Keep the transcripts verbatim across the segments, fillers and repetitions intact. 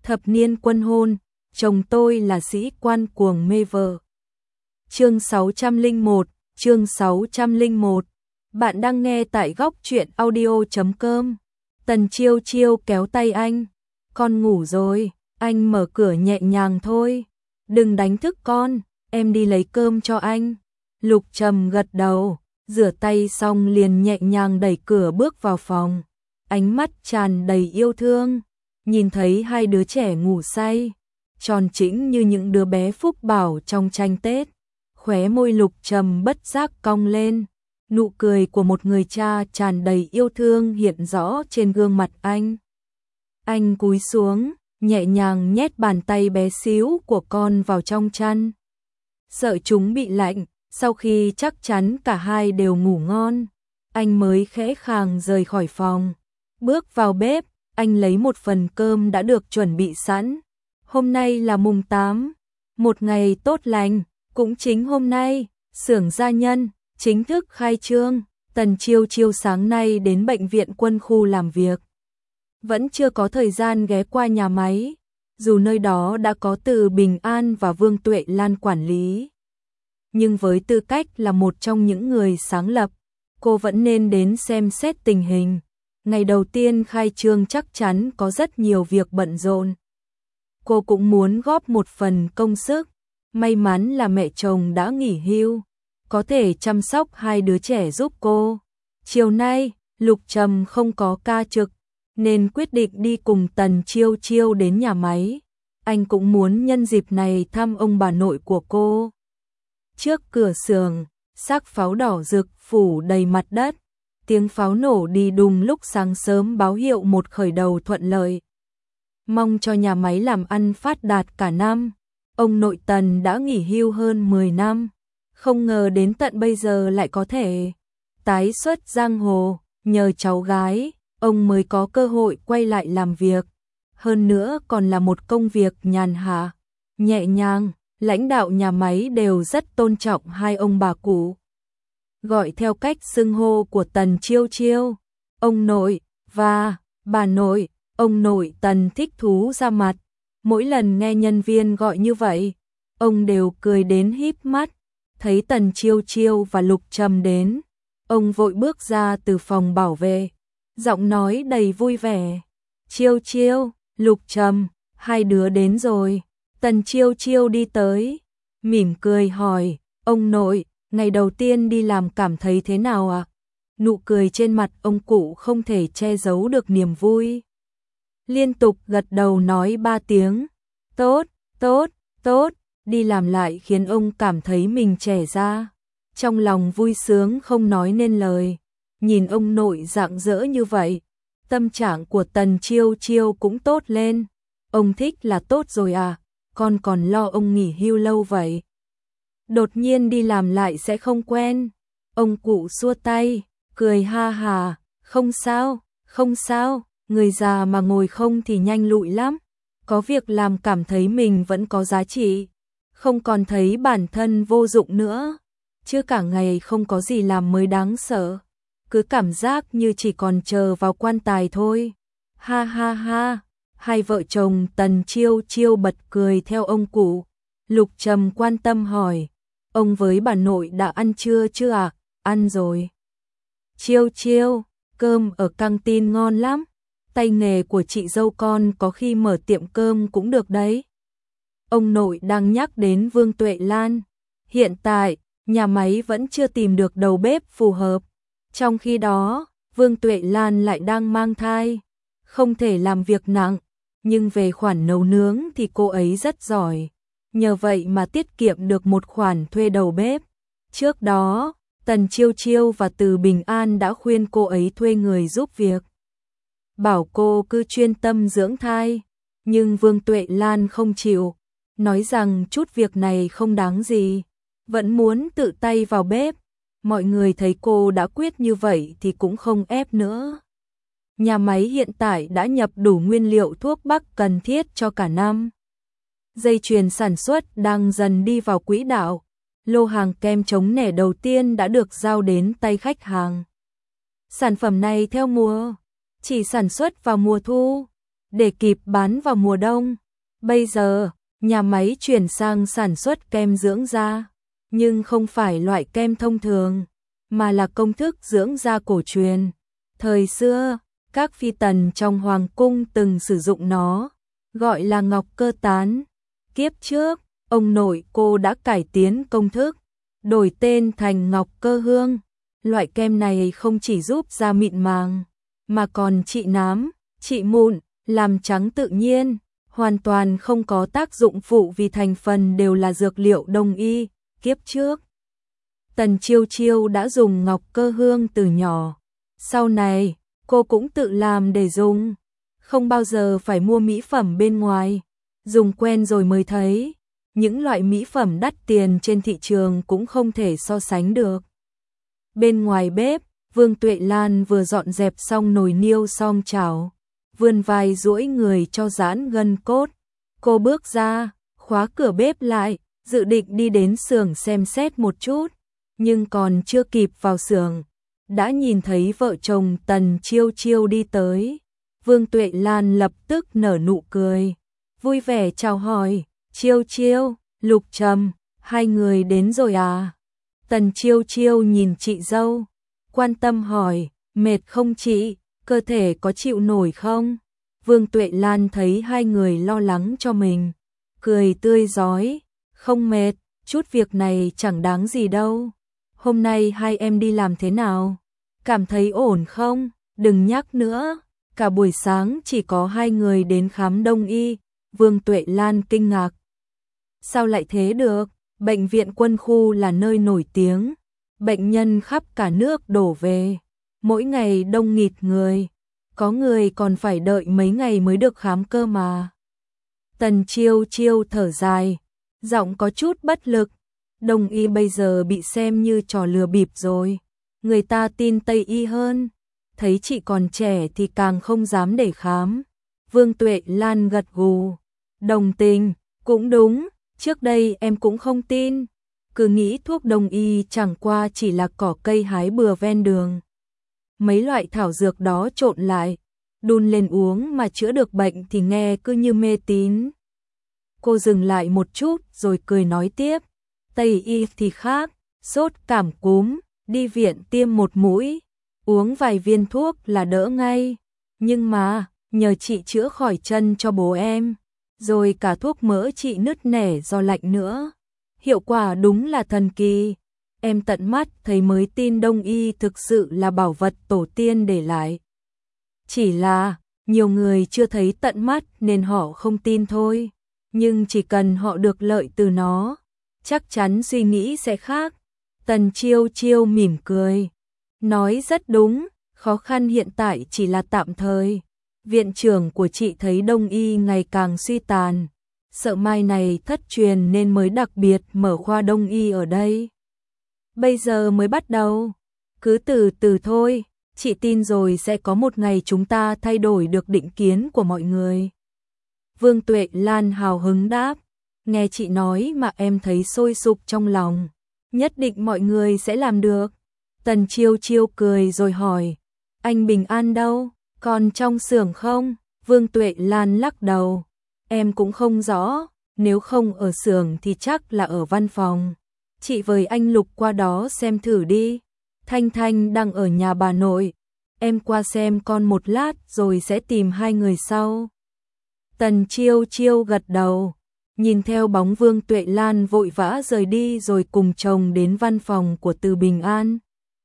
Thập niên quân hôn, chồng tôi là sĩ quan cuồng mê vợ. Chương sáu trăm lẻ một, chương sáu trăm lẻ một. Bạn đang nghe tại góc truyện audio chấm com. Tần Chiêu Chiêu kéo tay anh. Con ngủ rồi, anh mở cửa nhẹ nhàng thôi. Đừng đánh thức con, em đi lấy cơm cho anh. Lục Trầm gật đầu, rửa tay xong liền nhẹ nhàng đẩy cửa bước vào phòng. Ánh mắt tràn đầy yêu thương, nhìn thấy hai đứa trẻ ngủ say, tròn trĩnh như những đứa bé phúc bảo trong tranh Tết. Khóe môi Lục Trầm bất giác cong lên, nụ cười của một người cha tràn đầy yêu thương hiện rõ trên gương mặt anh. Anh cúi xuống, nhẹ nhàng nhét bàn tay bé xíu của con vào trong chăn. Sợ chúng bị lạnh, sau khi chắc chắn cả hai đều ngủ ngon, anh mới khẽ khàng rời khỏi phòng. Bước vào bếp, anh lấy một phần cơm đã được chuẩn bị sẵn. Hôm nay là mùng tám, một ngày tốt lành, cũng chính hôm nay, xưởng gia nhân chính thức khai trương. Tần Chiêu Chiêu sáng nay đến bệnh viện quân khu làm việc, vẫn chưa có thời gian ghé qua nhà máy, dù nơi đó đã có Từ Bình An và Vương Tuệ Lan quản lý. Nhưng với tư cách là một trong những người sáng lập, cô vẫn nên đến xem xét tình hình. Ngày đầu tiên khai trương chắc chắn có rất nhiều việc bận rộn. Cô cũng muốn góp một phần công sức. May mắn là mẹ chồng đã nghỉ hưu, có thể chăm sóc hai đứa trẻ giúp cô. Chiều nay, Lục Trầm không có ca trực, nên quyết định đi cùng Tần Chiêu Chiêu đến nhà máy. Anh cũng muốn nhân dịp này thăm ông bà nội của cô. Trước cửa xưởng, xác pháo đỏ rực phủ đầy mặt đất. Tiếng pháo nổ đi đùng lúc sáng sớm báo hiệu một khởi đầu thuận lợi. Mong cho nhà máy làm ăn phát đạt cả năm. Ông nội Tần đã nghỉ hưu hơn mười năm, không ngờ đến tận bây giờ lại có thể tái xuất giang hồ, nhờ cháu gái, ông mới có cơ hội quay lại làm việc. Hơn nữa còn là một công việc nhàn hạ, nhẹ nhàng, lãnh đạo nhà máy đều rất tôn trọng hai ông bà cụ. Gọi theo cách xưng hô của Tần Chiêu Chiêu, ông nội và bà nội. Ông nội Tần thích thú ra mặt, mỗi lần nghe nhân viên gọi như vậy, ông đều cười đến híp mắt. Thấy Tần Chiêu Chiêu và Lục Trầm đến, ông vội bước ra từ phòng bảo vệ, giọng nói đầy vui vẻ. Chiêu Chiêu, Lục Trầm, hai đứa đến rồi. Tần Chiêu Chiêu đi tới, mỉm cười hỏi, ông nội, ngày đầu tiên đi làm cảm thấy thế nào ạ? À? Nụ cười trên mặt ông cụ không thể che giấu được niềm vui. Liên tục gật đầu nói ba tiếng, tốt, tốt, tốt, đi làm lại khiến ông cảm thấy mình trẻ ra. Trong lòng vui sướng không nói nên lời, nhìn ông nội rạng rỡ như vậy, tâm trạng của Tần Chiêu Chiêu cũng tốt lên. Ông thích là tốt rồi à, con còn lo ông nghỉ hưu lâu vậy. Đột nhiên đi làm lại sẽ không quen. Ông cụ xua tay, cười ha hà, không sao, không sao. Người già mà ngồi không thì nhanh lụi lắm, có việc làm cảm thấy mình vẫn có giá trị, không còn thấy bản thân vô dụng nữa, chứ cả ngày không có gì làm mới đáng sợ, cứ cảm giác như chỉ còn chờ vào quan tài thôi. Ha ha ha, hai vợ chồng Tần Chiêu Chiêu bật cười theo ông cụ. Lục Trầm quan tâm hỏi, ông với bà nội đã ăn trưa chưa ạ? À? Ăn rồi. Chiêu Chiêu, cơm ở căng tin ngon lắm. Tay nghề của chị dâu con có khi mở tiệm cơm cũng được đấy. Ông nội đang nhắc đến Vương Tuệ Lan. Hiện tại, nhà máy vẫn chưa tìm được đầu bếp phù hợp. Trong khi đó, Vương Tuệ Lan lại đang mang thai, không thể làm việc nặng, nhưng về khoản nấu nướng thì cô ấy rất giỏi. Nhờ vậy mà tiết kiệm được một khoản thuê đầu bếp. Trước đó, Tần Chiêu Chiêu và Từ Bình An đã khuyên cô ấy thuê người giúp việc, bảo cô cứ chuyên tâm dưỡng thai, nhưng Vương Tuệ Lan không chịu, nói rằng chút việc này không đáng gì, vẫn muốn tự tay vào bếp. Mọi người thấy cô đã quyết như vậy thì cũng không ép nữa. Nhà máy hiện tại đã nhập đủ nguyên liệu thuốc bắc cần thiết cho cả năm. Dây chuyền sản xuất đang dần đi vào quỹ đạo. Lô hàng kem chống nẻ đầu tiên đã được giao đến tay khách hàng. Sản phẩm này theo mùa, chỉ sản xuất vào mùa thu. để kịp bán vào mùa đông. Bây giờ, nhà máy chuyển sang sản xuất kem dưỡng da, nhưng không phải loại kem thông thường, mà là công thức dưỡng da cổ truyền. Thời xưa, các phi tần trong hoàng cung từng sử dụng nó, gọi là ngọc cơ tán. Kiếp trước, ông nội cô đã cải tiến công thức, đổi tên thành ngọc cơ hương. Loại kem này không chỉ giúp da mịn màng, mà còn trị nám, trị mụn, làm trắng tự nhiên, hoàn toàn không có tác dụng phụ vì thành phần đều là dược liệu đông y. Kiếp trước, Tần Chiêu Chiêu đã dùng ngọc cơ hương từ nhỏ. Sau này, cô cũng tự làm để dùng, không bao giờ phải mua mỹ phẩm bên ngoài. Dùng quen rồi mới thấy, những loại mỹ phẩm đắt tiền trên thị trường cũng không thể so sánh được. Bên ngoài bếp, Vương Tuệ Lan vừa dọn dẹp xong nồi niêu song chảo, vươn vai duỗi người cho giãn gân cốt. Cô bước ra, khóa cửa bếp lại, dự định đi đến xưởng xem xét một chút, nhưng còn chưa kịp vào xưởng, đã nhìn thấy vợ chồng Tần Chiêu Chiêu đi tới. Vương Tuệ Lan lập tức nở nụ cười, vui vẻ chào hỏi, Chiêu Chiêu, Lục Trầm, hai người đến rồi à? Tần Chiêu Chiêu nhìn chị dâu, quan tâm hỏi, mệt không chị, cơ thể có chịu nổi không? Vương Tuệ Lan thấy hai người lo lắng cho mình, cười tươi rói, không mệt, chút việc này chẳng đáng gì đâu. Hôm nay hai em đi làm thế nào? Cảm thấy ổn không? Đừng nhắc nữa, cả buổi sáng chỉ có hai người đến khám đông y. Vương Tuệ Lan kinh ngạc. Sao lại thế được? Bệnh viện Quân khu là nơi nổi tiếng, bệnh nhân khắp cả nước đổ về, mỗi ngày đông nghịt người, có người còn phải đợi mấy ngày mới được khám cơ mà. Tần Chiêu Chiêu thở dài, giọng có chút bất lực. Đông y bây giờ bị xem như trò lừa bịp rồi, người ta tin Tây y hơn, thấy chị còn trẻ thì càng không dám để khám. Vương Tuệ Lan gật gù, đồng tình, cũng đúng, trước đây em cũng không tin, cứ nghĩ thuốc đông y chẳng qua chỉ là cỏ cây hái bừa ven đường. Mấy loại thảo dược đó trộn lại, đun lên uống mà chữa được bệnh thì nghe cứ như mê tín. Cô dừng lại một chút rồi cười nói tiếp, Tây y thì khác, sốt cảm cúm, đi viện tiêm một mũi, uống vài viên thuốc là đỡ ngay. Nhưng mà, nhờ chị chữa khỏi chân cho bố em, rồi cả thuốc mỡ chị nứt nẻ do lạnh nữa. Hiệu quả đúng là thần kỳ. Em tận mắt thấy mới tin đông y thực sự là bảo vật tổ tiên để lại. Chỉ là, nhiều người chưa thấy tận mắt nên họ không tin thôi. Nhưng chỉ cần họ được lợi từ nó, chắc chắn suy nghĩ sẽ khác. Tần Chiêu Chiêu mỉm cười, nói rất đúng, khó khăn hiện tại chỉ là tạm thời. Viện trưởng của chị thấy đông y ngày càng suy tàn, sợ mai này thất truyền nên mới đặc biệt mở khoa đông y ở đây. Bây giờ mới bắt đầu, cứ từ từ thôi, chị tin rồi sẽ có một ngày chúng ta thay đổi được định kiến của mọi người. Vương Tuệ Lan hào hứng đáp, nghe chị nói mà em thấy sôi sục trong lòng, nhất định mọi người sẽ làm được. Tần Chiêu Chiêu cười rồi hỏi, anh Bình An đâu, còn trong xưởng không? Vương Tuệ Lan lắc đầu, em cũng không rõ, nếu không ở xưởng thì chắc là ở văn phòng. Chị với anh Lục qua đó xem thử đi. Thanh Thanh đang ở nhà bà nội, em qua xem con một lát rồi sẽ tìm hai người sau. Tần Chiêu Chiêu gật đầu, nhìn theo bóng Vương Tuệ Lan vội vã rời đi rồi cùng chồng đến văn phòng của Từ Bình An.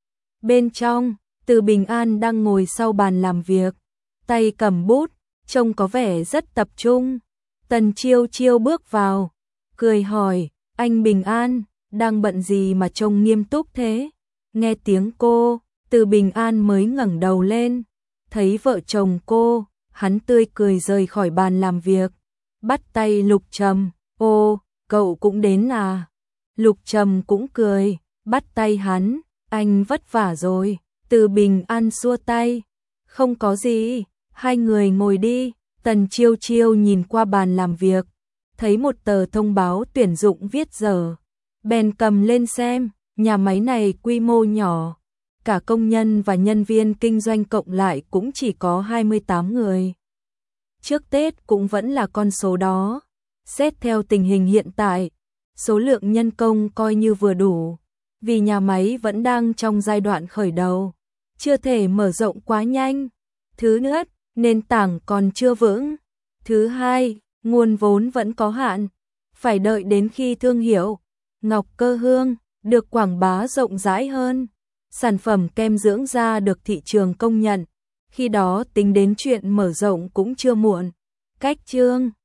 Bên trong, Từ Bình An đang ngồi sau bàn làm việc, tay cầm bút, trông có vẻ rất tập trung. Tần Chiêu Chiêu bước vào, cười hỏi, anh Bình An, đang bận gì mà trông nghiêm túc thế? Nghe tiếng cô, Từ Bình An mới ngẩng đầu lên, thấy vợ chồng cô, hắn tươi cười rời khỏi bàn làm việc, bắt tay Lục Trầm, ô, cậu cũng đến à? Lục Trầm cũng cười, bắt tay hắn, anh vất vả rồi. Từ Bình An xua tay, không có gì, hai người ngồi đi. Tần Chiêu Chiêu nhìn qua bàn làm việc, thấy một tờ thông báo tuyển dụng viết dở, bèn cầm lên xem. Nhà máy này quy mô nhỏ, cả công nhân và nhân viên kinh doanh cộng lại cũng chỉ có hai mươi tám người. trước Tết cũng vẫn là con số đó. Xét theo tình hình hiện tại, số lượng nhân công coi như vừa đủ, vì nhà máy vẫn đang trong giai đoạn khởi đầu, chưa thể mở rộng quá nhanh. Thứ nhất, nền tảng còn chưa vững. Thứ hai, nguồn vốn vẫn có hạn, phải đợi đến khi thương hiệu Ngọc Cơ Hương được quảng bá rộng rãi hơn, sản phẩm kem dưỡng da được thị trường công nhận, khi đó tính đến chuyện mở rộng cũng chưa muộn. Cách chương